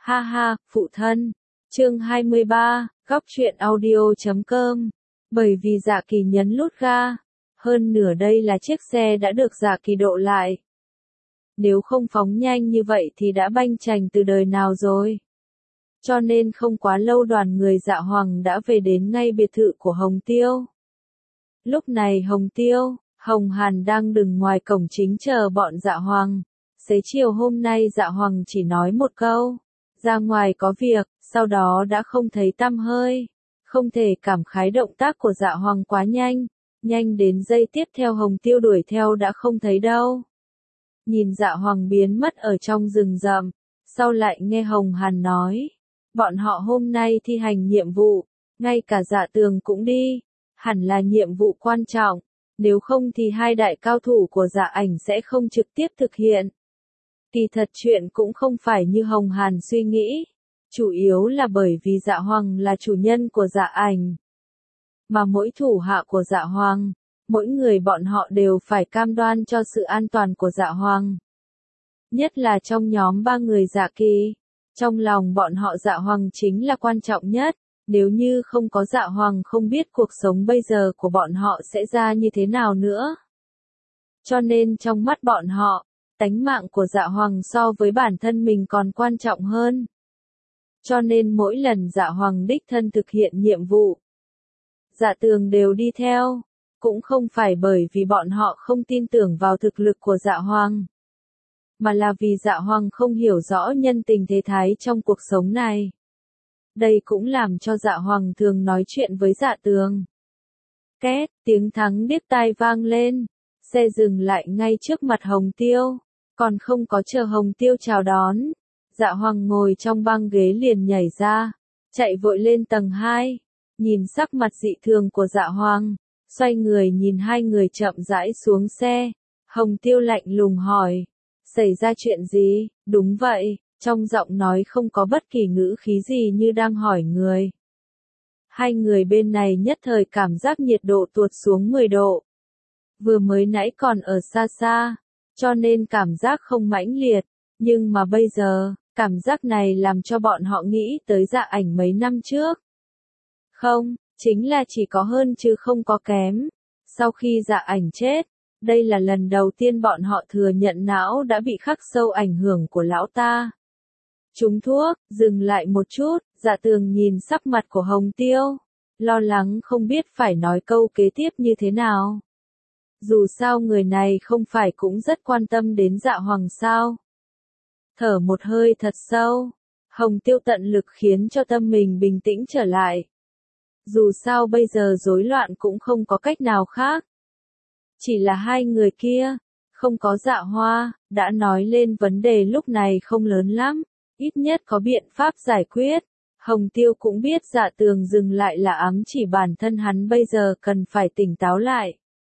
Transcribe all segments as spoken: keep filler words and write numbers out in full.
Ha ha, phụ thân. Chương hai mươi ba, góc truyện audio chấm com. Bởi vì Dạ Kỳ nhấn nút ga, hơn nửa đây là chiếc xe đã được Dạ Kỳ độ lại. Nếu không phóng nhanh như vậy thì đã banh chành từ đời nào rồi. Cho nên không quá lâu đoàn người Dạ Hoàng đã về đến ngay biệt thự của Hồng Tiêu. Lúc này Hồng Tiêu, Hồng Hàn đang đứng ngoài cổng chính chờ bọn Dạ Hoàng. Xế chiều hôm nay Dạ Hoàng chỉ nói một câu, ra ngoài có việc, sau đó đã không thấy tăm hơi. Không thể cảm khái động tác của Dạ Hoàng quá nhanh, nhanh đến giây tiếp theo Hồng Tiêu đuổi theo đã không thấy đâu. Nhìn Dạ Hoàng biến mất ở trong rừng rậm, sau lại nghe Hồng Hàn nói, bọn họ hôm nay thi hành nhiệm vụ, ngay cả Dạ Tường cũng đi, hẳn là nhiệm vụ quan trọng, nếu không thì hai đại cao thủ của Dạ Ảnh sẽ không trực tiếp thực hiện. Kỳ thật chuyện cũng không phải như Hồng Hàn suy nghĩ, chủ yếu là bởi vì Dạ Hoàng là chủ nhân của Dạ Ảnh. Mà mỗi thủ hạ của Dạ Hoàng, mỗi người bọn họ đều phải cam đoan cho sự an toàn của Dạ Hoàng. Nhất là trong nhóm ba người Dạ Kỳ, trong lòng bọn họ Dạ Hoàng chính là quan trọng nhất, nếu như không có Dạ Hoàng không biết cuộc sống bây giờ của bọn họ sẽ ra như thế nào nữa. Cho nên trong mắt bọn họ, tánh mạng của Dạ Hoàng so với bản thân mình còn quan trọng hơn. Cho nên mỗi lần Dạ Hoàng đích thân thực hiện nhiệm vụ, Dạ Tường đều đi theo, cũng không phải bởi vì bọn họ không tin tưởng vào thực lực của Dạ Hoàng, mà là vì Dạ Hoàng không hiểu rõ nhân tình thế thái trong cuộc sống này. Đây cũng làm cho Dạ Hoàng thường nói chuyện với Dạ Tường. Két, tiếng thắng điếc tai vang lên, xe dừng lại ngay trước mặt Hồng Tiêu, còn không có chờ Hồng Tiêu chào đón. Dạ Hoàng ngồi trong băng ghế liền nhảy ra, chạy vội lên tầng hai, nhìn sắc mặt dị thường của Dạ Hoàng, xoay người nhìn hai người chậm rãi xuống xe. Hồng Tiêu lạnh lùng hỏi, xảy ra chuyện gì? Đúng vậy, trong giọng nói không có bất kỳ ngữ khí gì như đang hỏi người. Hai người bên này nhất thời cảm giác nhiệt độ tuột xuống mười độ. Vừa mới nãy còn ở xa xa, cho nên cảm giác không mãnh liệt, nhưng mà bây giờ, cảm giác này làm cho bọn họ nghĩ tới Dạ Ảnh mấy năm trước. Không, chính là chỉ có hơn chứ không có kém. Sau khi Dạ Ảnh chết, đây là lần đầu tiên bọn họ thừa nhận não đã bị khắc sâu ảnh hưởng của lão ta. Trúng thuốc, dừng lại một chút, Dạ Tường nhìn sắc mặt của Hồng Tiêu, lo lắng không biết phải nói câu kế tiếp như thế nào. Dù sao người này không phải cũng rất quan tâm đến Dạ Hoàng sao. Thở một hơi thật sâu, Hồng Tiêu tận lực khiến cho tâm mình bình tĩnh trở lại. Dù sao bây giờ rối loạn cũng không có cách nào khác. Chỉ là hai người kia, không có Dạ Hoa, đã nói lên vấn đề lúc này không lớn lắm, ít nhất có biện pháp giải quyết. Hồng Tiêu cũng biết Dạ Tường dừng lại là ám chỉ bản thân hắn bây giờ cần phải tỉnh táo lại.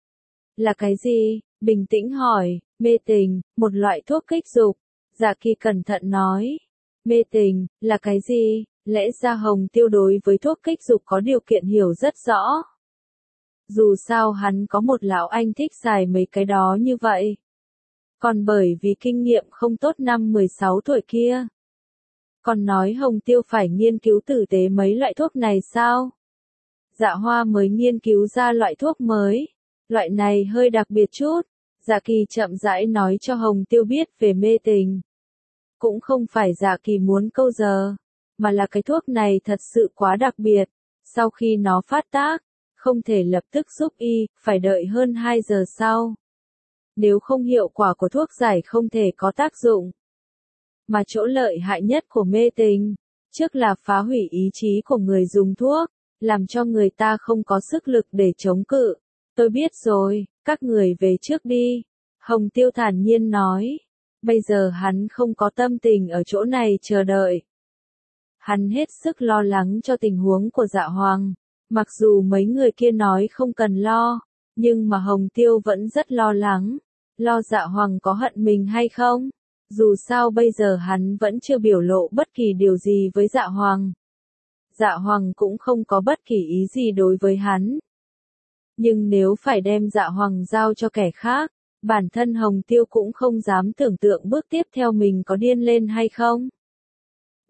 Là cái gì? Bình tĩnh hỏi, mê tình, một loại thuốc kích dục. Dạ Kỳ cẩn thận nói, mê tình, là cái gì? Lẽ ra Hồng Tiêu đối với thuốc kích dục có điều kiện hiểu rất rõ. Dù sao hắn có một lão anh thích xài mấy cái đó như vậy. Còn bởi vì kinh nghiệm không tốt năm mười sáu tuổi kia. Còn nói Hồng Tiêu phải nghiên cứu tử tế mấy loại thuốc này sao? Dạ Hoa mới nghiên cứu ra loại thuốc mới. Loại này hơi đặc biệt chút. Dạ Kỳ chậm rãi nói cho Hồng Tiêu biết về mê tình. Cũng không phải Dạ Kỳ muốn câu giờ, mà là cái thuốc này thật sự quá đặc biệt. Sau khi nó phát tác, không thể lập tức giúp y, phải đợi hơn hai giờ sau. Nếu không hiệu quả của thuốc giải không thể có tác dụng. Mà chỗ lợi hại nhất của mê tình, trước là phá hủy ý chí của người dùng thuốc, làm cho người ta không có sức lực để chống cự. Tôi biết rồi, các người về trước đi. Hồng Tiêu thản nhiên nói. Bây giờ hắn không có tâm tình ở chỗ này chờ đợi. Hắn hết sức lo lắng cho tình huống của Dạ Hoàng. Mặc dù mấy người kia nói không cần lo, nhưng mà Hồng Tiêu vẫn rất lo lắng. Lo Dạ Hoàng có hận mình hay không? Dù sao bây giờ hắn vẫn chưa biểu lộ bất kỳ điều gì với Dạ Hoàng. Dạ Hoàng cũng không có bất kỳ ý gì đối với hắn. Nhưng nếu phải đem Dạ Hoàng giao cho kẻ khác, bản thân Hồng Tiêu cũng không dám tưởng tượng bước tiếp theo mình có điên lên hay không.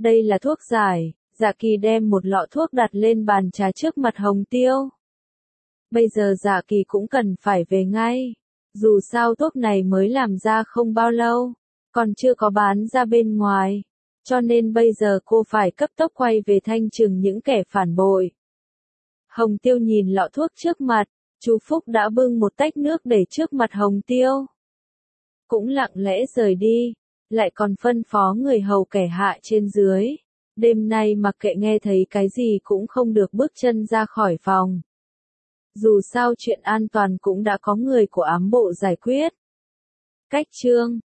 Đây là thuốc giải. Dạ Kỳ đem một lọ thuốc đặt lên bàn trà trước mặt Hồng Tiêu. Bây giờ Dạ Kỳ cũng cần phải về ngay. Dù sao thuốc này mới làm ra không bao lâu, còn chưa có bán ra bên ngoài. Cho nên bây giờ cô phải cấp tốc quay về thanh trừng những kẻ phản bội. Hồng Tiêu nhìn lọ thuốc trước mặt, chú Phúc đã bưng một tách nước để trước mặt Hồng Tiêu. Cũng lặng lẽ rời đi, lại còn phân phó người hầu kẻ hạ trên dưới. Đêm nay mặc kệ nghe thấy cái gì cũng không được bước chân ra khỏi phòng. Dù sao chuyện an toàn cũng đã có người của ám bộ giải quyết. Cách chương